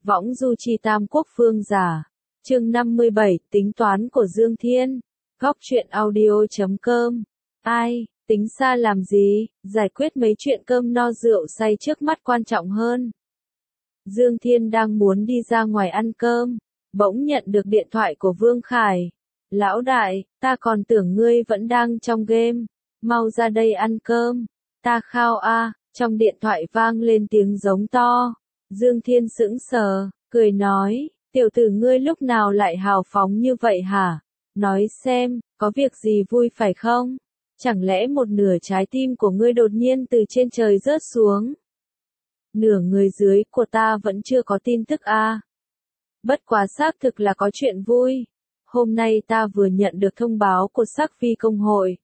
Võng du chi tam quốc phương giả. Chương 57, tính toán của Dương Thiên. Góc truyện audio.com. Ai, tính xa làm gì, giải quyết mấy chuyện cơm no rượu say trước mắt quan trọng hơn. Dương Thiên đang muốn đi ra ngoài ăn cơm, bỗng nhận được điện thoại của Vương Khải. Lão đại, ta còn tưởng ngươi vẫn đang trong game, mau ra đây ăn cơm. Ta khao a, trong điện thoại vang lên tiếng giống to. Dương Thiên sững sờ, cười nói, tiểu tử ngươi lúc nào lại hào phóng như vậy hả? Nói xem, có việc gì vui phải không? Chẳng lẽ một nửa trái tim của ngươi đột nhiên từ trên trời rớt xuống? Nửa người dưới của ta vẫn chưa có tin tức a. Bất quá xác thực là có chuyện vui. Hôm nay ta vừa nhận được thông báo của Sắc Phi công hội.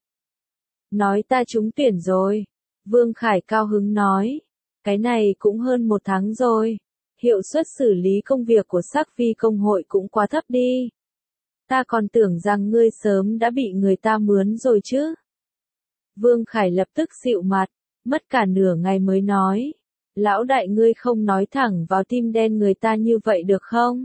Nói ta trúng tuyển rồi. Vương Khải cao hứng nói. Cái này cũng hơn 1 tháng rồi. Hiệu suất xử lý công việc của Sắc Phi công hội cũng quá thấp đi. Ta còn tưởng rằng ngươi sớm đã bị người ta mướn rồi chứ. Vương Khải lập tức xịu mặt, mất cả nửa ngày mới nói. Lão đại ngươi không nói thẳng vào tim đen người ta như vậy được không?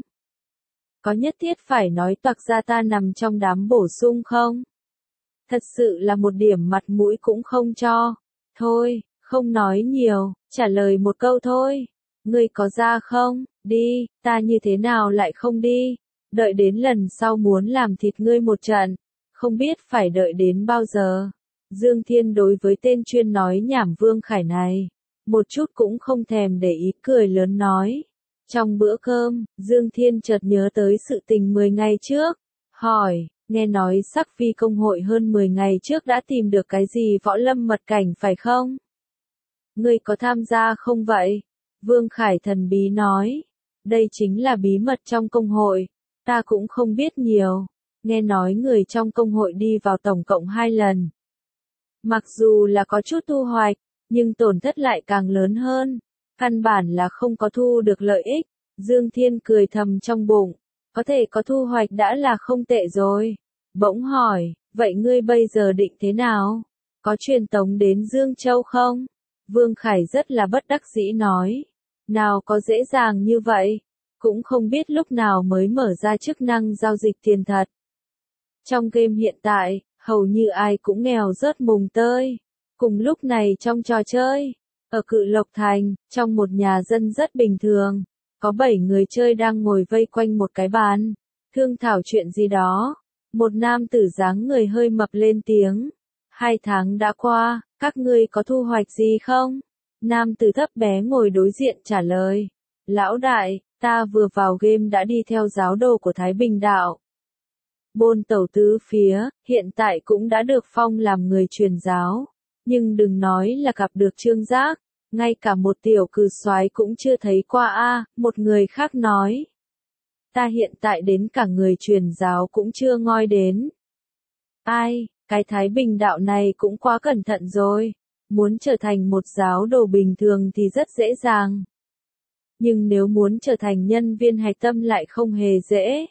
Có nhất thiết phải nói toạc ra ta nằm trong đám bổ sung không? Thật sự là một điểm mặt mũi cũng không cho. Thôi, không nói nhiều, trả lời một câu thôi. Ngươi có ra không? Đi, ta như thế nào lại không đi? Đợi đến lần sau muốn làm thịt ngươi một trận. Không biết phải đợi đến bao giờ. Dương Thiên đối với tên chuyên nói nhảm Vương Khải này, một chút cũng không thèm để ý, cười lớn nói. Trong bữa cơm, Dương Thiên chợt nhớ tới sự tình 10 ngày trước. Hỏi, nghe nói Sắc Phi công hội hơn 10 ngày trước đã tìm được cái gì võ lâm mật cảnh phải không? Ngươi có tham gia không vậy? Vương Khải thần bí nói. Đây chính là bí mật trong công hội. Ta cũng không biết nhiều. Nghe nói người trong công hội đi vào tổng cộng 2 lần. Mặc dù là có chút thu hoạch, nhưng tổn thất lại càng lớn hơn. Căn bản là không có thu được lợi ích. Dương Thiên cười thầm trong bụng. Có thể có thu hoạch đã là không tệ rồi. Bỗng hỏi, vậy ngươi bây giờ định thế nào? Có truyền tống đến Dương Châu không? Vương Khải rất là bất đắc dĩ nói. Nào có dễ dàng như vậy. Cũng không biết lúc nào mới mở ra chức năng giao dịch tiền thật. Trong game hiện tại, hầu như ai cũng nghèo rớt mùng tơi. Cùng lúc này trong trò chơi, ở Cự Lộc Thành, trong một nhà dân rất bình thường, có 7 người chơi đang ngồi vây quanh một cái bàn, thương thảo chuyện gì đó. Một nam tử dáng người hơi mập lên tiếng. 2 tháng đã qua, các ngươi có thu hoạch gì không? Nam tử thấp bé ngồi đối diện trả lời. Lão đại, ta vừa vào game đã đi theo giáo đồ của Thái Bình Đạo. Bôn tẩu tứ phía, hiện tại cũng đã được phong làm người truyền giáo. Nhưng đừng nói là gặp được Trương Giác, ngay cả một tiểu cừ soái cũng chưa thấy qua a. Một người khác nói. Ta hiện tại đến cả người truyền giáo cũng chưa ngoi đến. Ai, cái Thái Bình Đạo này cũng quá cẩn thận rồi. Muốn trở thành một giáo đồ bình thường thì rất dễ dàng. Nhưng nếu muốn trở thành nhân viên hạch tâm lại không hề dễ.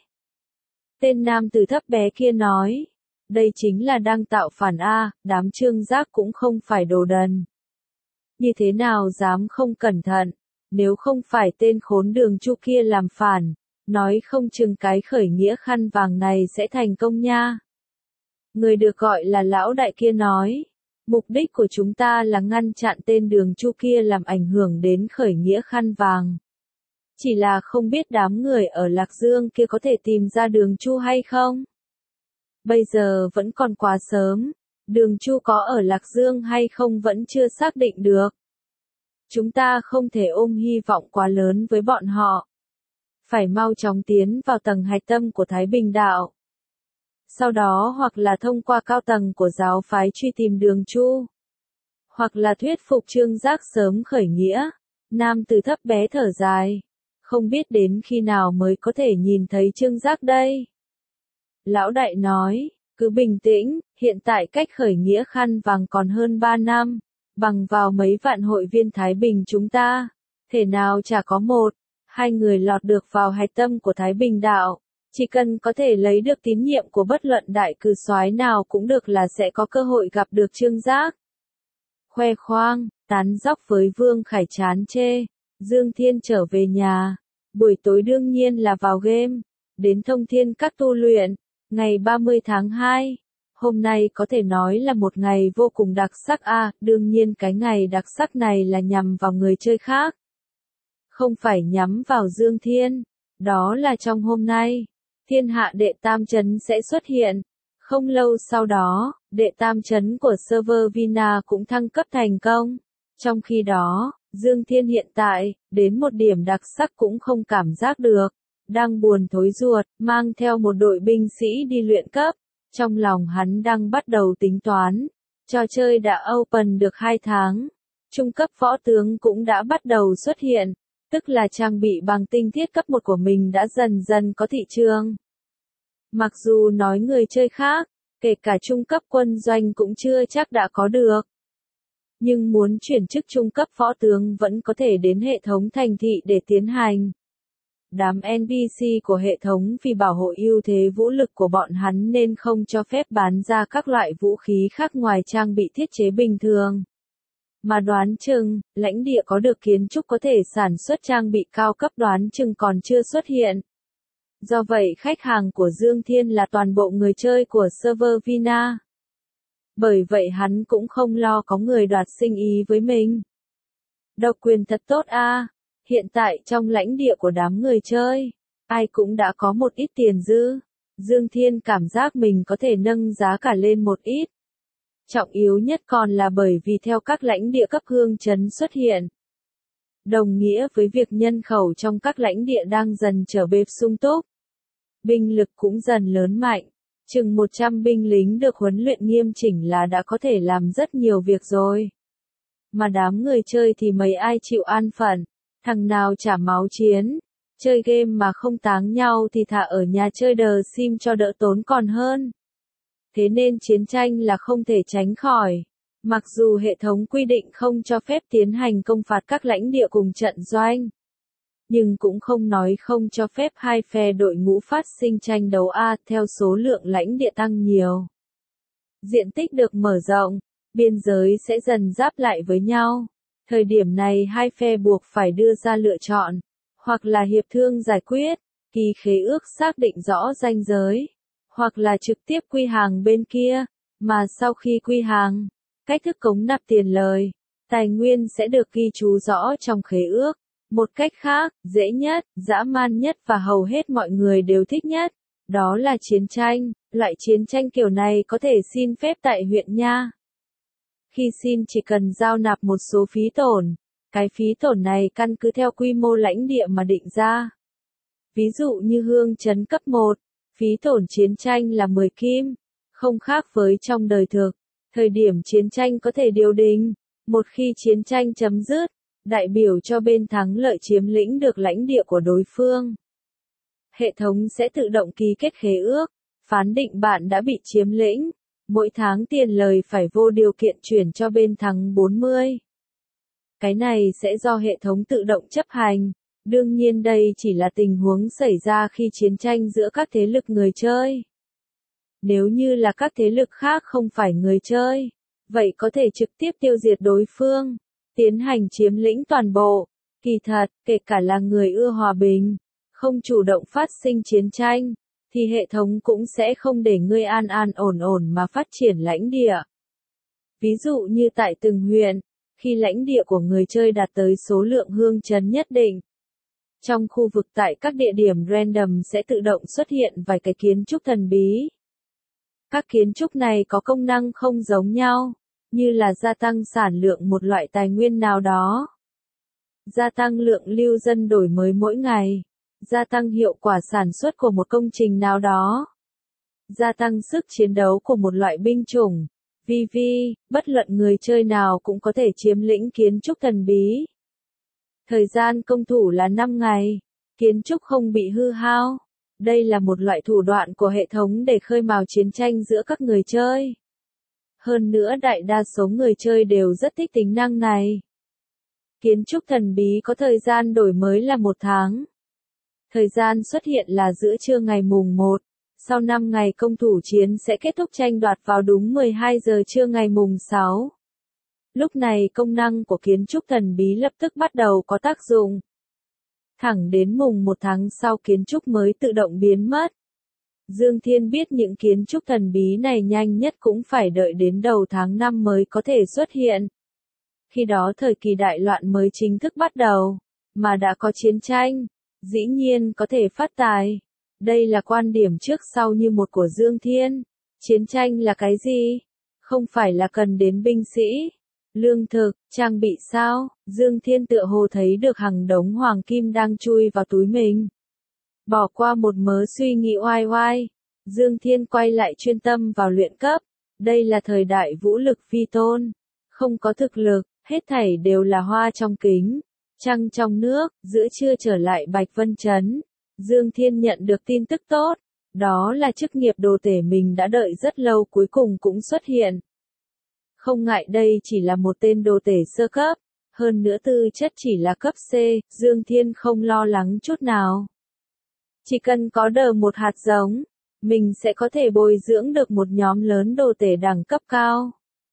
Tên nam tử thấp bé kia nói. Đây chính là đang tạo phản a, đám Trương Giác cũng không phải đồ đần. Như thế nào dám không cẩn thận, nếu không phải tên khốn Đường Chu kia làm phản, nói không chừng cái khởi nghĩa khăn vàng này sẽ thành công nha. Người được gọi là lão đại kia nói. Mục đích của chúng ta là ngăn chặn tên Đường Chu kia làm ảnh hưởng đến khởi nghĩa khăn vàng. Chỉ là không biết đám người ở Lạc Dương kia có thể tìm ra Đường Chu hay không? Bây giờ vẫn còn quá sớm, Đường Chu có ở Lạc Dương hay không vẫn chưa xác định được. Chúng ta không thể ôm hy vọng quá lớn với bọn họ. Phải mau chóng tiến vào tầng hạch tâm của Thái Bình Đạo. Sau đó hoặc là thông qua cao tầng của giáo phái truy tìm Đường Chu. Hoặc là thuyết phục Trương Giác sớm khởi nghĩa. Nam tử thấp bé thở dài. Không biết đến khi nào mới có thể nhìn thấy Trương Giác đây. Lão đại nói, cứ bình tĩnh, hiện tại cách khởi nghĩa khăn vàng còn hơn 3 năm, bằng vào mấy vạn hội viên Thái Bình chúng ta, thể nào chả có 1-2 người lọt được vào hạch tâm của Thái Bình Đạo, chỉ cần có thể lấy được tín nhiệm của bất luận đại cừ soái nào cũng được là sẽ có cơ hội gặp được Trương Giác. Khoe khoang, tán dóc với Vương Khải chán chê, Dương Thiên trở về nhà, Buổi tối đương nhiên là vào game, đến thông thiên các tu luyện, ngày 30 tháng 2. Hôm nay có thể nói là một ngày vô cùng đặc sắc đương nhiên cái ngày đặc sắc này là nhằm vào người chơi khác. Không phải nhắm vào Dương Thiên, đó là trong hôm nay, thiên hạ đệ tam trấn sẽ xuất hiện. Không lâu sau đó, đệ tam trấn của server Vina cũng thăng cấp thành công. Trong khi đó, Dương Thiên hiện tại, đến một điểm đặc sắc cũng không cảm giác được. Đang buồn thối ruột, mang theo một đội binh sĩ đi luyện cấp. Trong lòng hắn đang bắt đầu tính toán. Trò chơi đã open được 2 tháng. Trung cấp võ tướng cũng đã bắt đầu xuất hiện. Tức là trang bị bằng tinh thiết cấp 1 của mình đã dần dần có thị trường. Mặc dù nói người chơi khác, kể cả trung cấp quân doanh cũng chưa chắc đã có được. Nhưng muốn chuyển chức trung cấp võ tướng vẫn có thể đến hệ thống thành thị để tiến hành. Đám NPC của hệ thống vì bảo hộ ưu thế vũ lực của bọn hắn nên không cho phép bán ra các loại vũ khí khác ngoài trang bị thiết chế bình thường. Mà đoán chừng, lãnh địa có được kiến trúc có thể sản xuất trang bị cao cấp đoán chừng còn chưa xuất hiện. Do vậy khách hàng của Dương Thiên là toàn bộ người chơi của server Vina. Bởi vậy hắn cũng không lo có người đoạt sinh ý với mình. Độc quyền thật tốt hiện tại trong lãnh địa của đám người chơi, ai cũng đã có một ít tiền dư. Dương Thiên cảm giác mình có thể nâng giá cả lên một ít. Trọng yếu nhất còn là bởi vì theo các lãnh địa cấp hương trấn xuất hiện. Đồng nghĩa với việc nhân khẩu trong các lãnh địa đang dần trở bệp sung túc. Binh lực cũng dần lớn mạnh. Chừng 100 binh lính được huấn luyện nghiêm chỉnh là đã có thể làm rất nhiều việc rồi. Mà đám người chơi thì mấy ai chịu an phận, thằng nào trả máu chiến. Chơi game mà không táng nhau thì thà ở nhà chơi The Sim cho đỡ tốn còn hơn. Thế nên chiến tranh là không thể tránh khỏi. Mặc dù hệ thống quy định không cho phép tiến hành công phạt các lãnh địa cùng trận doanh. Nhưng cũng không nói không cho phép hai phe đội ngũ phát sinh tranh đấu theo số lượng lãnh địa tăng nhiều. Diện tích được mở rộng, biên giới sẽ dần giáp lại với nhau. Thời điểm này hai phe buộc phải đưa ra lựa chọn, hoặc là hiệp thương giải quyết, ký khế ước xác định rõ ranh giới, hoặc là trực tiếp quy hàng bên kia, mà sau khi quy hàng, cách thức cống nạp tiền lời, tài nguyên sẽ được ghi chú rõ trong khế ước. Một cách khác, dễ nhất, dã man nhất và hầu hết mọi người đều thích nhất, đó là chiến tranh. Loại chiến tranh kiểu này có thể xin phép tại huyện nha. Khi xin chỉ cần giao nạp một số phí tổn. Cái phí tổn này căn cứ theo quy mô lãnh địa mà định ra. Ví dụ như hương trấn cấp 1, phí tổn chiến tranh là 10 kim. Không khác với trong đời thực. Thời điểm chiến tranh có thể điều đình. Một khi chiến tranh chấm dứt, đại biểu cho bên thắng lợi chiếm lĩnh được lãnh địa của đối phương. Hệ thống sẽ tự động ký kết khế ước, phán định bạn đã bị chiếm lĩnh. Mỗi tháng tiền lời phải vô điều kiện chuyển cho bên thắng 40. Cái này sẽ do hệ thống tự động chấp hành. Đương nhiên đây chỉ là tình huống xảy ra khi chiến tranh giữa các thế lực người chơi. Nếu như là các thế lực khác không phải người chơi, vậy có thể trực tiếp tiêu diệt đối phương, tiến hành chiếm lĩnh toàn bộ. Kỳ thật, kể cả là người ưa hòa bình, không chủ động phát sinh chiến tranh, thì hệ thống cũng sẽ không để ngươi an an ổn ổn mà phát triển lãnh địa. Ví dụ như tại từng huyện, khi lãnh địa của người chơi đạt tới số lượng hương trấn nhất định, trong khu vực tại các địa điểm random sẽ tự động xuất hiện vài cái kiến trúc thần bí. Các kiến trúc này có công năng không giống nhau, như là gia tăng sản lượng một loại tài nguyên nào đó, gia tăng lượng lưu dân đổi mới mỗi ngày, gia tăng hiệu quả sản xuất của một công trình nào đó, gia tăng sức chiến đấu của một loại binh chủng. VV, bất luận người chơi nào cũng có thể chiếm lĩnh kiến trúc thần bí. Thời gian công thủ là 5 ngày, kiến trúc không bị hư hao. Đây là một loại thủ đoạn của hệ thống để khơi mào chiến tranh giữa các người chơi. Hơn nữa đại đa số người chơi đều rất thích tính năng này. Kiến trúc thần bí có thời gian đổi mới là 1 tháng. Thời gian xuất hiện là giữa trưa ngày mùng 1. Sau 5 ngày công thủ chiến sẽ kết thúc tranh đoạt vào đúng 12 giờ trưa ngày mùng 6. Lúc này công năng của kiến trúc thần bí lập tức bắt đầu có tác dụng. Thẳng đến mùng 1 tháng sau kiến trúc mới tự động biến mất. Dương Thiên biết những kiến trúc thần bí này nhanh nhất cũng phải đợi đến đầu tháng 5 mới có thể xuất hiện. Khi đó thời kỳ đại loạn mới chính thức bắt đầu, mà đã có chiến tranh, dĩ nhiên có thể phát tài. Đây là quan điểm trước sau như một của Dương Thiên. Chiến tranh là cái gì? Không phải là cần đến binh sĩ, lương thực, trang bị sao? Dương Thiên tựa hồ thấy được hàng đống hoàng kim đang chui vào túi mình. Bỏ qua một mớ suy nghĩ oai oai, Dương Thiên quay lại chuyên tâm vào luyện cấp. Đây là thời đại vũ lực vi tôn, không có thực lực, hết thảy đều là hoa trong kính, trăng trong nước. Giữa trưa trở lại Bạch Vân Trấn, Dương Thiên nhận được tin tức tốt, đó là chức nghiệp đồ tể mình đã đợi rất lâu cuối cùng cũng xuất hiện. Không ngại đây chỉ là một tên đồ tể sơ cấp, hơn nữa tư chất chỉ là cấp C, Dương Thiên không lo lắng chút nào. Chỉ cần có đờ một hạt giống, mình sẽ có thể bồi dưỡng được một nhóm lớn đồ tể đẳng cấp cao.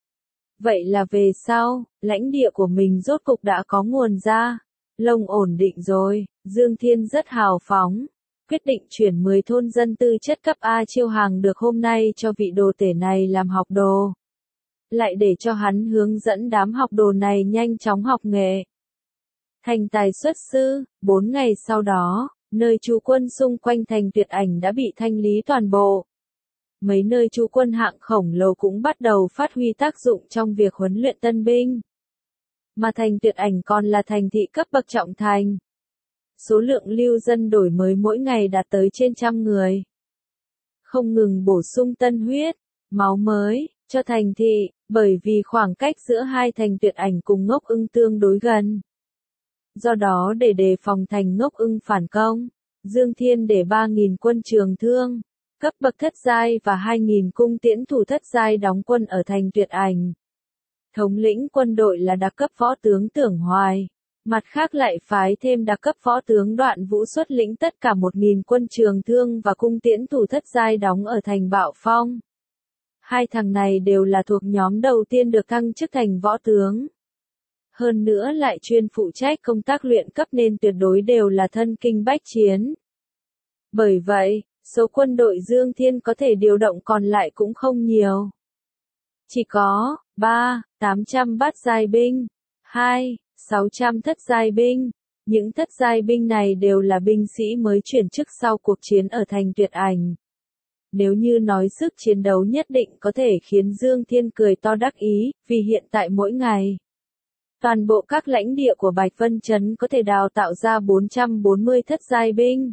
Vậy là về sau, lãnh địa của mình rốt cục đã có nguồn ra, lông ổn định rồi. Dương Thiên rất hào phóng, quyết định chuyển 10 thôn dân tư chất cấp A chiêu hàng được hôm nay cho vị đồ tể này làm học đồ. Lại để cho hắn hướng dẫn đám học đồ này nhanh chóng học nghề. Thành tài xuất sư, 4 ngày sau đó, nơi trú quân xung quanh thành Tuyệt Ảnh đã bị thanh lý toàn bộ. Mấy nơi trú quân hạng khổng lồ cũng bắt đầu phát huy tác dụng trong việc huấn luyện tân binh. Mà thành Tuyệt Ảnh còn là thành thị cấp bậc trọng thành. Số lượng lưu dân đổi mới mỗi ngày đạt tới trên 100 người. Không ngừng bổ sung tân huyết, máu mới, cho thành thị, bởi vì khoảng cách giữa hai thành Tuyệt Ảnh cùng Ngốc Ưng tương đối gần. Do đó để đề phòng thành Ngốc Ưng phản công, Dương Thiên để 3.000 quân trường thương, cấp bậc thất giai và 2.000 cung tiễn thủ thất giai đóng quân ở thành Tuyệt Ảnh. Thống lĩnh quân đội là đặc cấp võ tướng Tưởng Hoài, mặt khác lại phái thêm đặc cấp võ tướng Đoạn Vũ xuất lĩnh tất cả 1.000 quân trường thương và cung tiễn thủ thất giai đóng ở thành Bạo Phong. Hai thằng này đều là thuộc nhóm đầu tiên được thăng chức thành võ tướng. Hơn nữa lại chuyên phụ trách công tác luyện cấp nên tuyệt đối đều là thân kinh bách chiến. Bởi vậy, số quân đội Dương Thiên có thể điều động còn lại cũng không nhiều. Chỉ có 800 bát giai binh, 600 thất giai binh. Những thất giai binh này đều là binh sĩ mới chuyển chức sau cuộc chiến ở thành Tuyệt Ảnh. Nếu như nói sức chiến đấu nhất định có thể khiến Dương Thiên cười to đắc ý, vì hiện tại mỗi ngày, toàn bộ các lãnh địa của Bạch Vân Trấn có thể đào tạo ra 440 thất giai binh,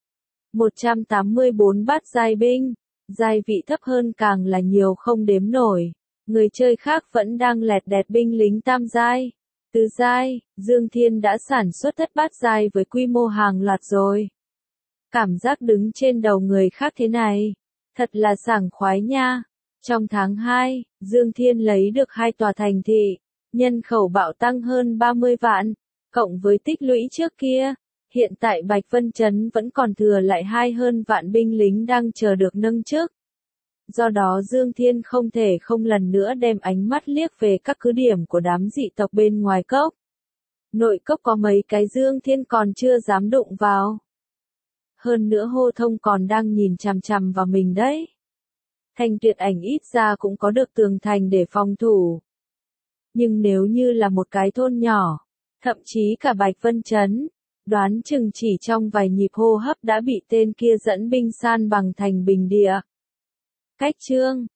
184 bát giai binh, giai vị thấp hơn càng là nhiều không đếm nổi. Người chơi khác vẫn đang lẹt đẹt binh lính tam giai, tứ giai. Dương Thiên đã sản xuất thất bát giai với quy mô hàng loạt rồi. Cảm giác đứng trên đầu người khác thế này, thật là sảng khoái nha. Trong tháng 2, Dương Thiên lấy được 2 tòa thành thị, nhân khẩu bạo tăng hơn 30 vạn, cộng với tích lũy trước kia, hiện tại Bạch Vân Trấn vẫn còn thừa lại hơn vạn binh lính đang chờ được nâng chức. Do đó Dương Thiên không thể không lần nữa đem ánh mắt liếc về các cứ điểm của đám dị tộc bên ngoài cốc. Nội cốc có mấy cái Dương Thiên còn chưa dám đụng vào. Hơn nữa Hô Thông còn đang nhìn chằm chằm vào mình đấy. Thành Tuyệt Ảnh ít ra cũng có được tường thành để phòng thủ. Nhưng nếu như là một cái thôn nhỏ, thậm chí cả Bạch Vân Trấn, đoán chừng chỉ trong vài nhịp hô hấp đã bị tên kia dẫn binh san bằng thành bình địa. Cách chương